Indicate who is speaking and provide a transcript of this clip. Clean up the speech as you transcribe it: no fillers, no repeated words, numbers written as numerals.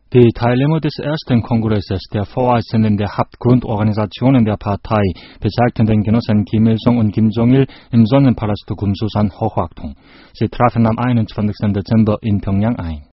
Speaker 1: Die Teilnehmer des ersten Kongresses der Vorsitzenden der Hauptgrundorganisationen der Partei bezeigten den Genossen Kim Il-sung und Kim Jong-il im Sonnenpalast Kumsusan Hochachtung. Sie trafen am 21. Dezember in Pjöngjang ein.